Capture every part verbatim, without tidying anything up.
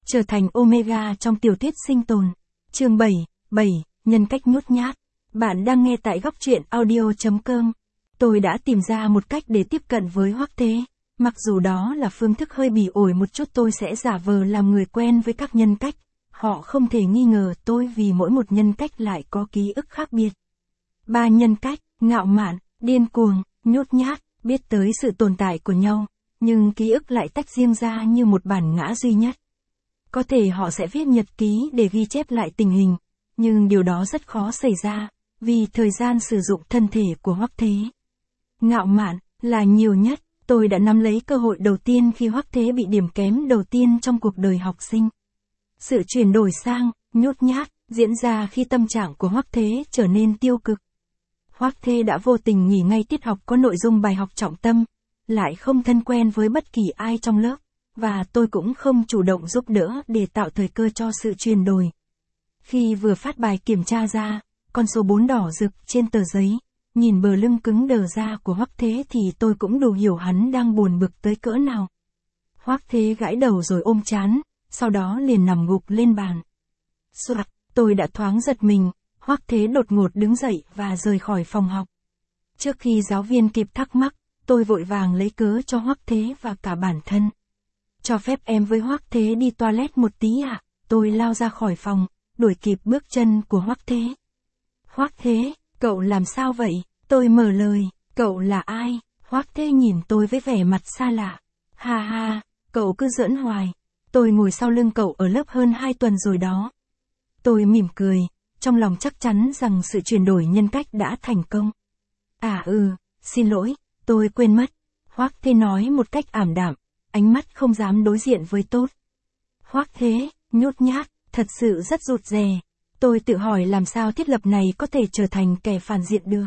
Trở thành Omega trong tiểu thuyết sinh tồn. Chương bảy, bảy, nhân cách nhút nhát. Bạn đang nghe tại góc truyện audio chấm com. Tôi đã tìm ra một cách để tiếp cận với Hoắc Thế. Mặc dù đó là phương thức hơi bỉ ổi một chút, tôi sẽ giả vờ làm người quen với các nhân cách. Họ không thể nghi ngờ tôi vì mỗi một nhân cách lại có ký ức khác biệt. Ba nhân cách, ngạo mạn, điên cuồng, nhút nhát, biết tới sự tồn tại của nhau, nhưng ký ức lại tách riêng ra như một bản ngã duy nhất. Có thể họ sẽ viết nhật ký để ghi chép lại tình hình, nhưng điều đó rất khó xảy ra, vì thời gian sử dụng thân thể của Hoắc Thế. Ngạo mạn, là nhiều nhất, tôi đã nắm lấy cơ hội đầu tiên khi Hoắc Thế bị điểm kém đầu tiên trong cuộc đời học sinh. Sự chuyển đổi sang, nhút nhát, diễn ra khi tâm trạng của Hoắc Thế trở nên tiêu cực. Hoắc Thế đã vô tình nghỉ ngay tiết học có nội dung bài học trọng tâm, lại không thân quen với bất kỳ ai trong lớp, và tôi cũng không chủ động giúp đỡ để tạo thời cơ cho sự chuyển đổi. Khi vừa phát bài kiểm tra ra, con số bốn đỏ rực trên tờ giấy, nhìn bờ lưng cứng đờ ra của Hoắc Thế thì tôi cũng đủ hiểu hắn đang buồn bực tới cỡ nào. Hoắc Thế gãi đầu rồi ôm trán, sau đó liền nằm gục lên bàn. Soạt, tôi đã thoáng giật mình, Hoắc Thế đột ngột đứng dậy và rời khỏi phòng học. Trước khi giáo viên kịp thắc mắc, tôi vội vàng lấy cớ cho Hoắc Thế và cả bản thân. Cho phép em với Hoắc Thế đi toilet một tí ạ. À? Tôi lao ra khỏi phòng, đuổi kịp bước chân của Hoắc Thế. Hoắc Thế, cậu làm sao vậy? Tôi mở lời, cậu là ai? Hoắc Thế nhìn tôi với vẻ mặt xa lạ. Ha ha, cậu cứ giỡn hoài. Tôi ngồi sau lưng cậu ở lớp hơn hai tuần rồi đó. Tôi mỉm cười, trong lòng chắc chắn rằng sự chuyển đổi nhân cách đã thành công. À ừ, xin lỗi, tôi quên mất. Hoắc Thế nói một cách ảm đạm, ánh mắt không dám đối diện với tốt. Hoắc Thế, nhút nhát, thật sự rất rụt rè. Tôi tự hỏi làm sao thiết lập này có thể trở thành kẻ phản diện được.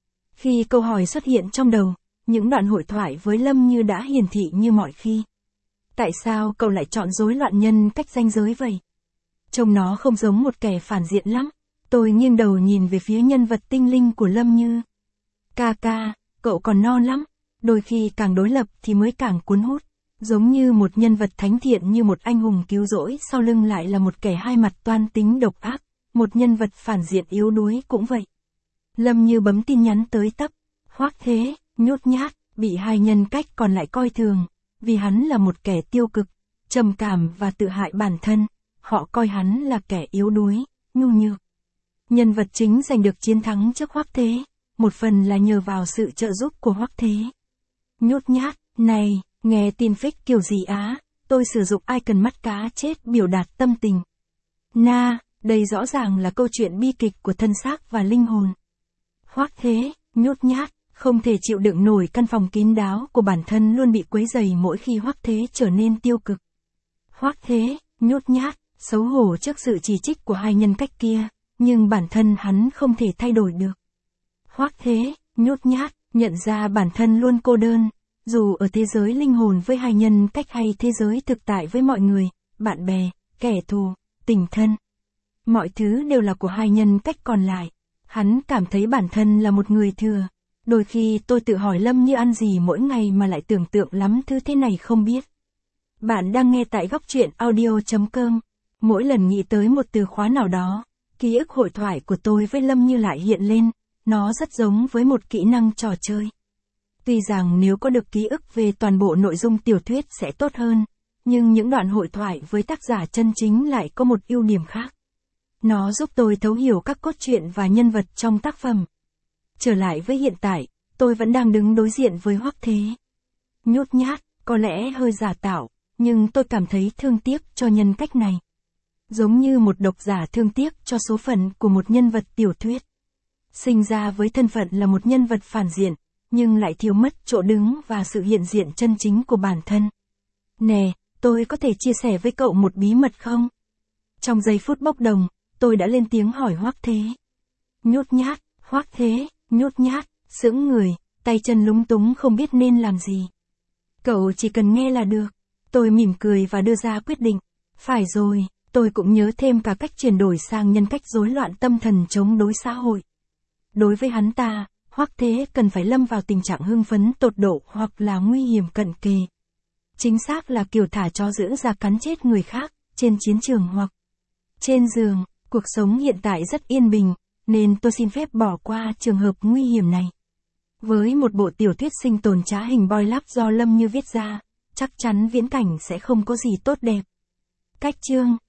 Khi câu hỏi xuất hiện trong đầu, những đoạn hội thoại với Lâm Như đã hiển thị như mọi khi. Tại sao cậu lại chọn rối loạn nhân cách ranh giới vậy? Trông nó không giống một kẻ phản diện lắm. Tôi nghiêng đầu nhìn về phía nhân vật tinh linh của Lâm Như. Ca ca, cậu còn non lắm. Đôi khi càng đối lập thì mới càng cuốn hút. Giống như một nhân vật thánh thiện như một anh hùng cứu rỗi, sau lưng lại là một kẻ hai mặt toan tính độc ác. Một nhân vật phản diện yếu đuối cũng vậy. Lâm Như bấm tin nhắn tới tấp. Hoắc Thế, nhút nhát, bị hai nhân cách còn lại coi thường. Vì hắn là một kẻ tiêu cực, trầm cảm và tự hại bản thân. Họ coi hắn là kẻ yếu đuối, nhu nhược. Nhân vật chính giành được chiến thắng trước Hoắc Thế, một phần là nhờ vào sự trợ giúp của Hoắc Thế. Nhút nhát, này, nghe tin fake kiểu gì á? Tôi sử dụng icon mắt cá chết biểu đạt tâm tình. Na, đây rõ ràng là câu chuyện bi kịch của thân xác và linh hồn. Hoắc Thế, nhút nhát, không thể chịu đựng nổi căn phòng kín đáo của bản thân luôn bị quấy rầy mỗi khi Hoắc Thế trở nên tiêu cực. Hoắc Thế, nhút nhát, xấu hổ trước sự chỉ trích của hai nhân cách kia, nhưng bản thân hắn không thể thay đổi được. Hoắc Thế, nhút nhát, nhận ra bản thân luôn cô đơn, dù ở thế giới linh hồn với hai nhân cách hay thế giới thực tại với mọi người, bạn bè, kẻ thù, tình thân. Mọi thứ đều là của hai nhân cách còn lại. Hắn cảm thấy bản thân là một người thừa. Đôi khi tôi tự hỏi Lâm Như ăn gì mỗi ngày mà lại tưởng tượng lắm thứ thế này không biết. Bạn đang nghe tại góc truyện audio chấm com. Mỗi lần nghĩ tới một từ khóa nào đó, ký ức hội thoại của tôi với Lâm Như lại hiện lên. Nó rất giống với một kỹ năng trò chơi. Tuy rằng nếu có được ký ức về toàn bộ nội dung tiểu thuyết sẽ tốt hơn, nhưng những đoạn hội thoại với tác giả chân chính lại có một ưu điểm khác. Nó giúp tôi thấu hiểu các cốt truyện và nhân vật trong tác phẩm. Trở lại với hiện tại, tôi vẫn đang đứng đối diện với Hoắc Thế. Nhút nhát, có lẽ hơi giả tạo, nhưng tôi cảm thấy thương tiếc cho nhân cách này. Giống như một độc giả thương tiếc cho số phận của một nhân vật tiểu thuyết. Sinh ra với thân phận là một nhân vật phản diện, nhưng lại thiếu mất chỗ đứng và sự hiện diện chân chính của bản thân. Nè, tôi có thể chia sẻ với cậu một bí mật không? Trong giây phút bốc đồng, tôi đã lên tiếng hỏi Hoắc Thế. Nhút nhát, Hoắc Thế, nhút nhát, sững người, tay chân lúng túng không biết nên làm gì. Cậu chỉ cần nghe là được. Tôi mỉm cười và đưa ra quyết định. Phải rồi, tôi cũng nhớ thêm cả cách chuyển đổi sang nhân cách rối loạn tâm thần chống đối xã hội. Đối với hắn ta, Hoắc Thế cần phải lâm vào tình trạng hưng phấn tột độ hoặc là nguy hiểm cận kề. Chính xác là kiểu thả chó giữ ra cắn chết người khác, trên chiến trường hoặc trên giường. Cuộc sống hiện tại rất yên bình, nên tôi xin phép bỏ qua trường hợp nguy hiểm này. Với một bộ tiểu thuyết sinh tồn trá hình boi lắp do Lâm Như viết ra, chắc chắn viễn cảnh sẽ không có gì tốt đẹp. Cách chương